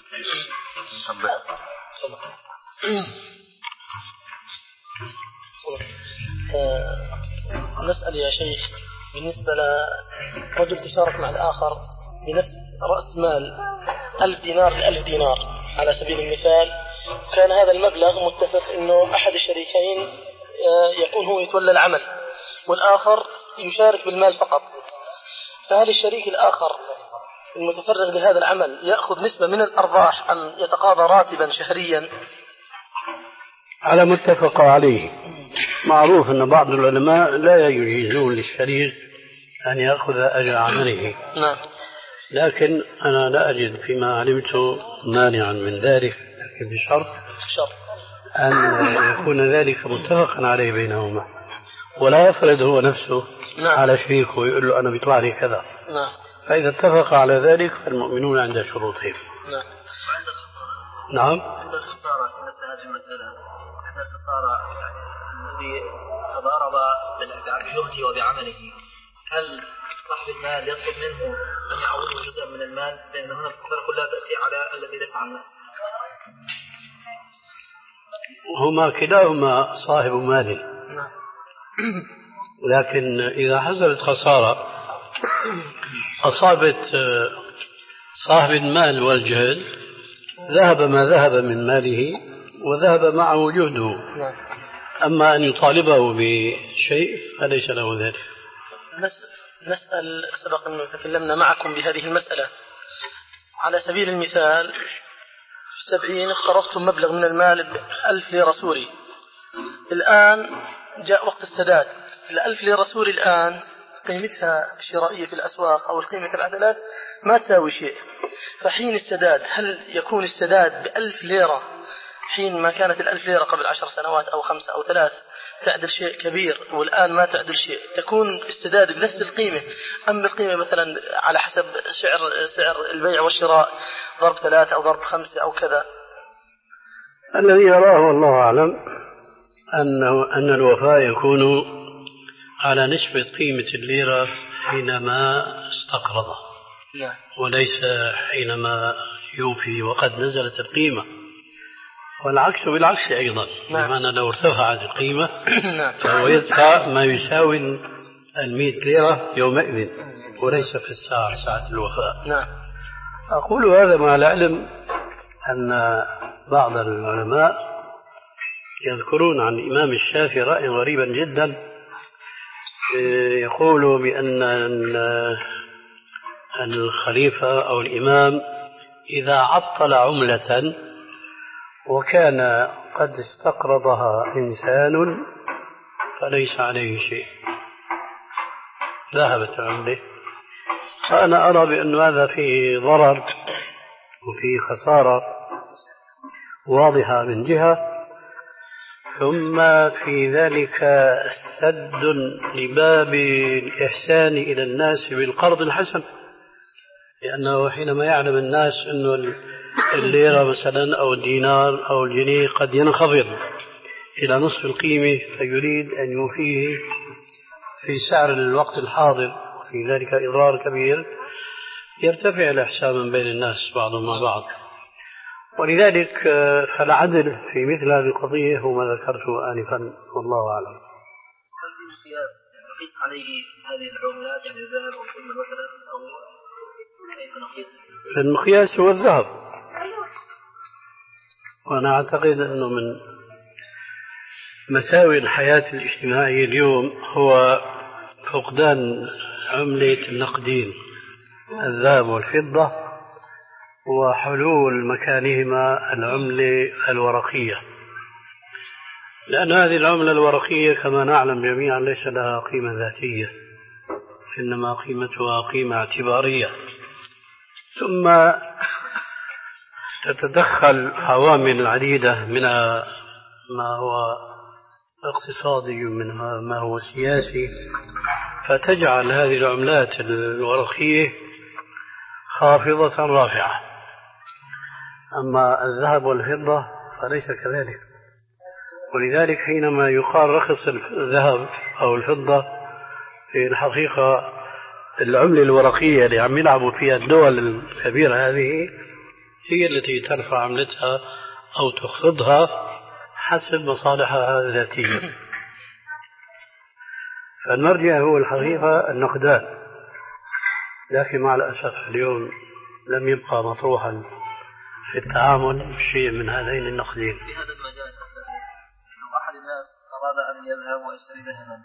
نسأل يا شيخ بالنسبة لرجل تشارك مع الآخر بنفس رأس مال ألف دينار لألف دينار على سبيل المثال، كان هذا المبلغ متفق أنه أحد الشريكين يكون هو يتولى العمل والآخر يشارك بالمال فقط، فهل الشريك الآخر المتفرغ لهذا العمل يأخذ نسبة من الأرباح أم يتقاضى راتبا شهريا؟ على متفق عليه. معروف أن بعض العلماء لا يجيزون للشريك أن يأخذ أجر عمله. نعم. لكن أنا لا أجد فيما علمت مانعا من ذلك، لكن بشرط أن يكون ذلك متفقا عليه بينهما، ولا يفرض هو نفسه نعم. على شريكه ويقول له أنا بيطلع لي كذا. نعم. فإذا اتفق على ذلك فالمؤمنون عند شروطهم. نعم. نعم. عند الخسارة في مثل هذه المسألة، عند الخسارة يعني الذي تضارب بجهده وبعمله، هل صاحب المال يطلب منه أن يعوضه جزءا من المال؟ لأن هنا الخسارة كلها تأتي على الذي دفع المال. هما كلاهما صاحب مال، لكن إذا حصلت خسارة أصابت صاحب المال والجهد ذهب ما ذهب من ماله وذهب معه جهده، أما أن يطالبه بشيء فليس له ذلك. نسأل، سبق أن تكلمنا معكم بهذه المسألة. على سبيل المثال في السبعين اقترضتم مبلغ من المال بألف ليرة سوري، الآن جاء وقت السداد. الألف ليرة سوري الآن قيمتها الشرائية في الأسواق أو القيمة العدلات ما تساوي شيء، فحين السداد هل يكون السداد بألف ليرة حين ما كانت الألف ليرة قبل عشر سنوات أو خمسة أو ثلاث تعدل شيء كبير والآن ما تعدل شيء، تكون السداد بنفس القيمة أم بالقيمة مثلا على حسب سعر سعر البيع والشراء ضرب ثلاثة أو ضرب خمسة أو كذا؟ الذي يراه والله أعلم أنه أن الوفاء يكون على نسبة قيمة الليرة حينما استقرضه، وليس حينما يوفي وقد نزلت القيمة، والعكس بالعكس أيضا، بمعنى لو ارتفعت القيمة فهو يدفع ما يساوي المئة ليرة يومئذ وليس في الساعة ساعة الوفاء. نعم. أقول هذا مع العلم أن بعض العلماء يذكرون عن الإمام الشافعي رأي غريبا جدا، يقول بأن الخليفة أو الإمام إذا عطل عملة وكان قد استقرضها إنسان فليس عليه شيء، ذهبت عمله. فأنا أرى بأن هذا فيه ضرر وفيه خسارة واضحة من جهة، ثم في ذلك سد لباب الإحسان إلى الناس بالقرض الحسن، لأنه حينما يعلم الناس أن الليرة مثلا أو الدينار أو الجنيه قد ينخفض إلى نصف القيمة فيريد أن يوفيه في سعر الوقت الحاضر، وفي ذلك إضرار كبير، يرتفع الإحسان من بين الناس بعضهم مع بعض. ولذلك فالعدل في مثل هذه القضية هو ما ذكرته آنفا، والله أعلم. هل نقيس عليه هذه العملات يعني الذهب أو الفضة مثلا أو كيف نقيس؟ المقياس هو الذهب، وأنا أعتقد أنه من مساوئ الحياة الاجتماعية اليوم هو فقدان عملة النقدين الذهب والفضة وحلول مكانهما العملة الورقية، لأن هذه العملة الورقية كما نعلم جميعا ليس لها قيمة ذاتية، إنما قيمتها قيمة اعتبارية، ثم تتدخل عوامل عديدة منها ما هو اقتصادي ومنها ما هو سياسي، فتجعل هذه العملات الورقية خافضة رافعة. أما الذهب والفضة فليس كذلك، ولذلك حينما يقال رخص الذهب أو الفضة في الحقيقة العملة الورقية اللي عم يلعبوا فيها الدول الكبيرة هذه هي التي ترفع عملتها أو تخفضها حسب مصالحها الذاتية. فالمرجع هو الحقيقة النقدان، لكن مع الأسف اليوم لم يبقى مطروحا في التعامل شيء من هذين النقدين. في هذا المجال لو أحد الناس أراد أن يذهب ويشتري ذهبا،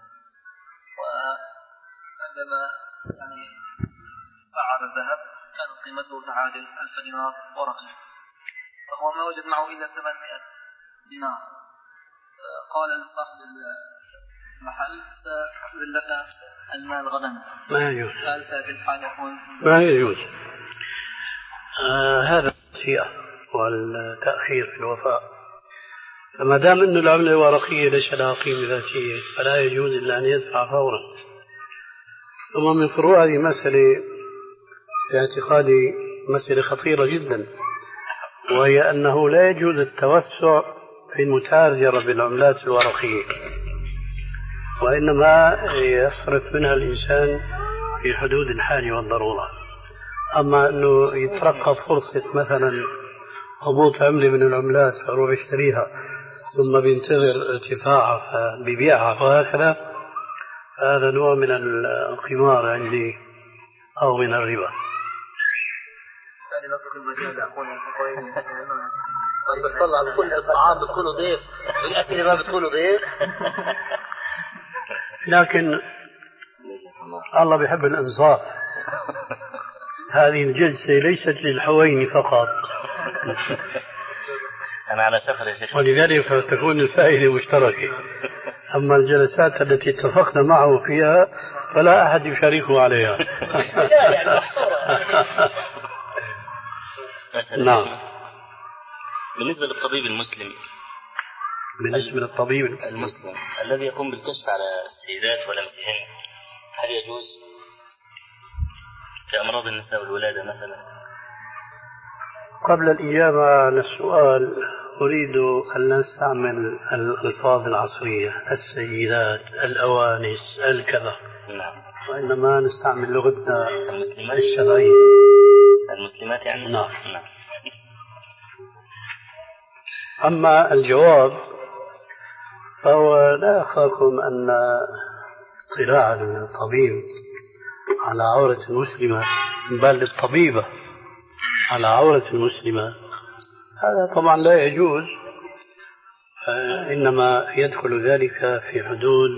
وعندما يعني سعر الذهب كانت قيمته تعادل ألف دينار ورقة، فهو ما وجد معه إلا ثمانمائة دينار، قال لصاحب المحل سأحضر لك المال غدا. ما يجوز. قال في الحال يكون ما يجوز آه هذا التأخير والتأخير في الوفاء، فما دام أن العملة الورقية ليس لها قيمة ذاتية فلا يجوز إلا أن يدفع فورا. ثم من فروع هذه مسألة في اعتقادي مسألة خطيرة جدا، وهي أنه لا يجوز التوسع في المتاجرة بالعملات الورقية، وإنما يصرف منها الإنسان في حدود الحاجة والضرورة. أما أنه يترقب فرصة مثلا هبوط عملة من العملات فأروح يشتريها ثم بينتظر ارتفاعها فبيبيعها وهكذا، هذا نوع من القمار عندي أو من الربا. بتطلع بكل الطعام بتكونوا ضيف، بالأكل ما بتكونوا ضيف. لكن الله بيحب الإنصاف. هذه الجلسة ليست للحوين فقط. أنا على سفر يا شيخ، ولذلك تكون الفائدة مشتركة. أما الجلسات التي اتفقنا معه فيها فلا أحد يشاركه عليها. نعم. بالنسبة للطبيب المسلم، بالنسبة للطبيب المسلم الذي يقوم بالكشف على السيدات ولمسهن، هل يجوز كأمراض النساء والولادة مثلا؟ قبل الإجابة على السؤال أريد أن لا نستعمل الألفاظ العصرية السيدات الأوانس الكذا، نعم، وإنما نستعمل لغتنا المسلمات الشرعية. المسلمات يعني؟ نعم. نعم. أما الجواب فهو لا أخاكم أن اطلاع الطبيب على عورة المسلمة، بل الطبيبة على عورة المسلمة، هذا طبعا لا يجوز، إنما يدخل ذلك في حدود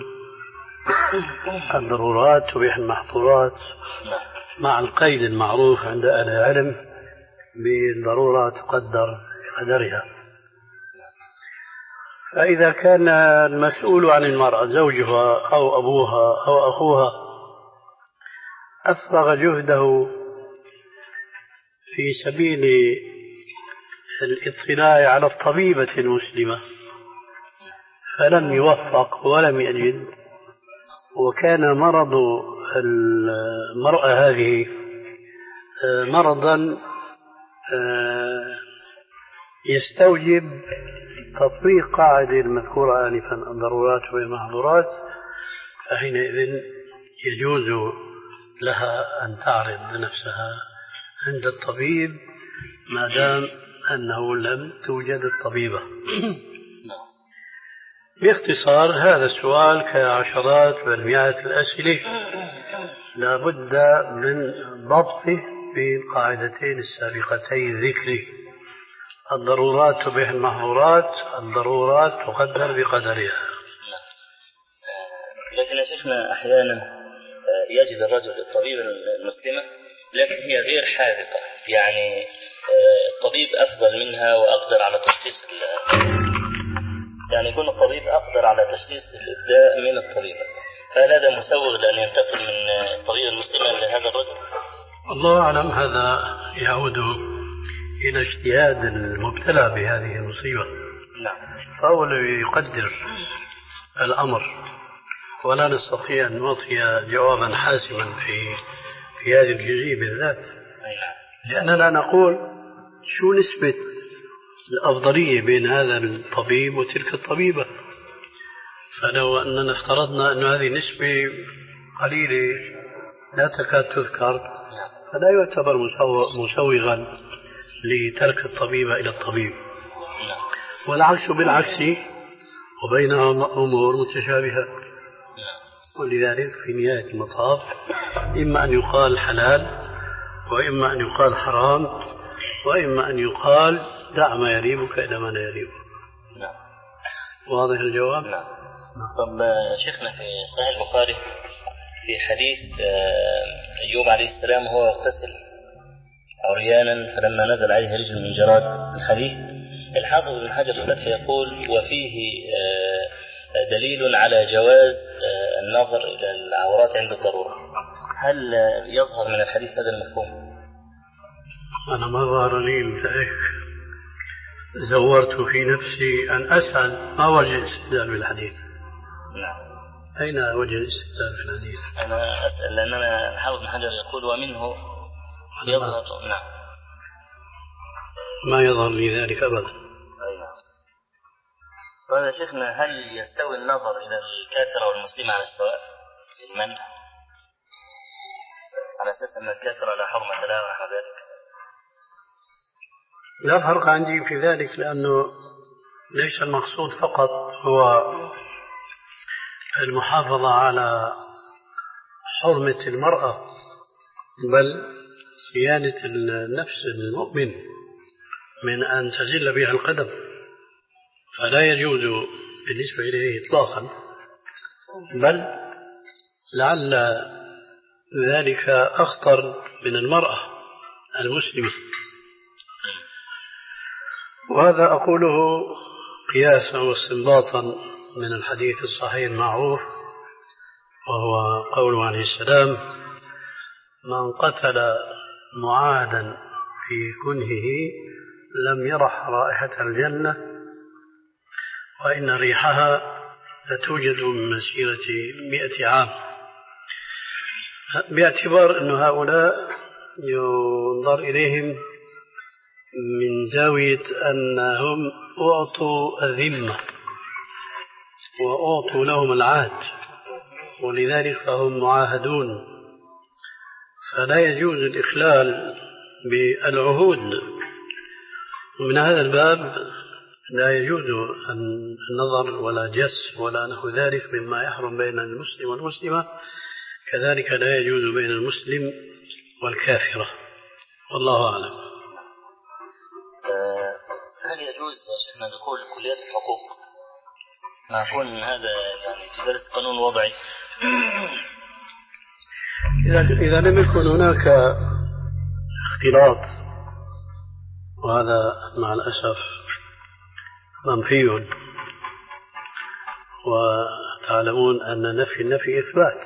الضرورات وبيح المحظورات، مع القيد المعروف عند أهل العلم بالضرورة تقدر بقدرها. فإذا كان المسؤول عن المرأة زوجها أو أبوها أو أخوها أفرغ جهده في سبيل الاطلاع على الطبيبة المسلمة فلم يوفق ولم يجد، وكان مرض المرأة هذه مرضا يستوجب تطبيق قاعدة المذكورة آنفا الضرورات والمحظورات، فحينئذ يجوز لها أن تعرض نفسها عند الطبيب ما دام أنه لم توجد الطبيبة. باختصار هذا السؤال كعشرات بل مئات الأسئلة لا بد من ضبطه بالقاعدتين السابقتين ذكره: الضرورات تبيح المحظورات، الضرورات تقدر بقدرها. لكن يا شيخنا أحيانا يجد الرجل الطبيب المسلمة لكن هي غير حاذقة، يعني الطبيب أفضل منها وأقدر على تشخيص، يعني يكون الطبيب أقدر على تشخيص الإبداء من الطبيبة، فهل هذا مسوغ لأن ينتقل من الطبيب المسلمة لهذا الرجل؟ الله أعلم، هذا يعود إلى اجتهاد المبتلى بهذه المصيبة. نعم. فهو يقدر الأمر، ولا نستطيع أن نعطي جوابا حاسما في في هذه الجزئية بالذات، لأننا نقول شو نسبة الأفضلية بين هذا الطبيب وتلك الطبيبة. فلو أننا افترضنا أن هذه نسبة قليلة لا تكاد تذكر فلا يعتبر مسوغا لترك الطبيبة إلى الطبيب، والعكس بالعكس، وبينهما أمور متشابهة. ولذلك في نهاية المطاف إما أن يقال حلال وإما أن يقال حرام وإما أن يقال دع ما يريبك إلى ما لا يريبك. نعم. واضح الجواب؟ نعم. طب شيخنا في صحيح البخاري في حديث أيوب عليه السلام وهو يغتسل عريانا فلما نزل عليه رجل من جراد الحديث، الحافظ ابن حجر الفتح يقول وفيه دليل على جواز النظر إلى العورات عند الضرورة. هل يظهر من الحديث هذا المفهوم؟ أنا ما ظهر لي ذلك، زورت في نفسي أن أسأل ما وجه الاستدلال بالحديث. نعم. أين وجه الاستدلال في الحديث؟ أنا أسأل لأننا الحافظ بن حجر يقول ومنه يظهر. نعم. ما يظهر لي ذلك أبدا. أي نعم. طيب يا شيخنا، هل يستوي النظر إلى الكافر والمسلم على السواء في المنع، على أساس أن الكافر لا حرمة له ونحو ذلك؟ لا فرق عندي في ذلك، لأنه ليس المقصود فقط هو المحافظة على حرمة المرأة، بل صيانة النفس المؤمن من أن تزل بها القدم، فلا يجوز بالنسبة إليه إطلاقا، بل لعل ذلك أخطر من المرأة المسلمة. وهذا أقوله قياسا واستنباطا من الحديث الصحيح المعروف، وهو قوله عليه السلام: من قتل معاهدا في كنهه لم يرح رائحة الجنة وإن ريحها لتوجد من مسيرة مئة عام، باعتبار أن هؤلاء ينظر إليهم من زاوية أنهم أعطوا الذمة وأعطوا لهم العهد، ولذلك فهم معاهدون، فلا يجوز الإخلال بالعهود. ومن هذا الباب لا يجوز النظر ولا جس ولا نحو ذلك مما يحرم بين المسلم والمسلمة، كذلك لا يجوز بين المسلم والكافرة، والله أعلم. هل يجوز شيخنا دخول كليات الحقوق ما يكون هذا يعني تدرس قانون وضعي؟ إذا إذا لم يكن هناك اختلاط، وهذا مع الأسف منفي، وتعلمون أن نفي النفي إثبات،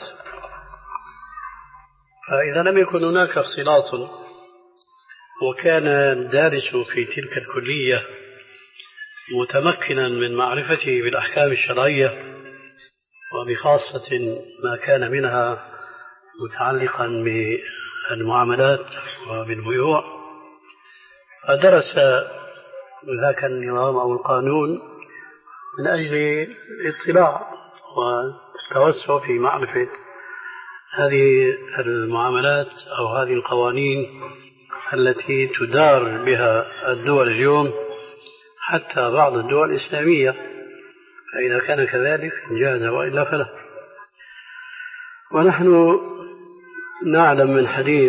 فإذا لم يكن هناك اختلاط وكان الدارس في تلك الكلية متمكنا من معرفته بالأحكام الشرعية، وبخاصة ما كان منها متعلقا بالمعاملات وبالبيوع، فدرس ذاك النظام أو القانون من أجل الاطلاع والتوسع في معرفة هذه المعاملات أو هذه القوانين التي تدار بها الدول اليوم، حتى بعض الدول الإسلامية، فإذا كان كذلك جاز وإلا فلا. ونحن نعلم من حديث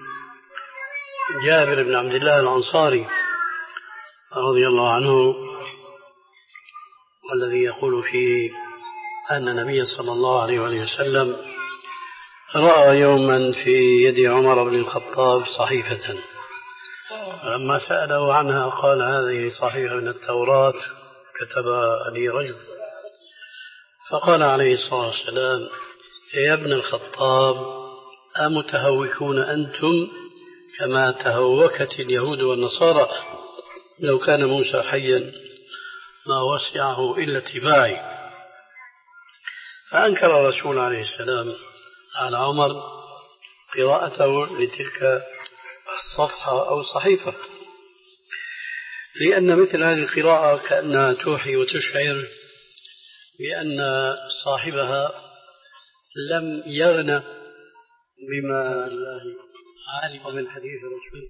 جابر بن عبد الله الأنصاري رضي الله عنه الذي يقول فيه أن النبي صلى الله عليه وسلم رأى يوما في يد عمر بن الخطاب صحيفة، لما سأله عنها قال: هذه صحيفة من التوراة كتبها لي رجل. فقال عليه الصلاة والسلام: يا ابن الخطاب، أمتهوكون أنتم كما تهوكت اليهود والنصارى؟ لو كان موسى حيا ما وسعه إلا اتباعي. فأنكر الرسول عليه السلام على عمر قراءته لتلك الصفحة أو الصحيفة، لأن مثل هذه القراءة كأنها توحي وتشعر بأن صاحبها لم يغنى بما علم من حديث الرسول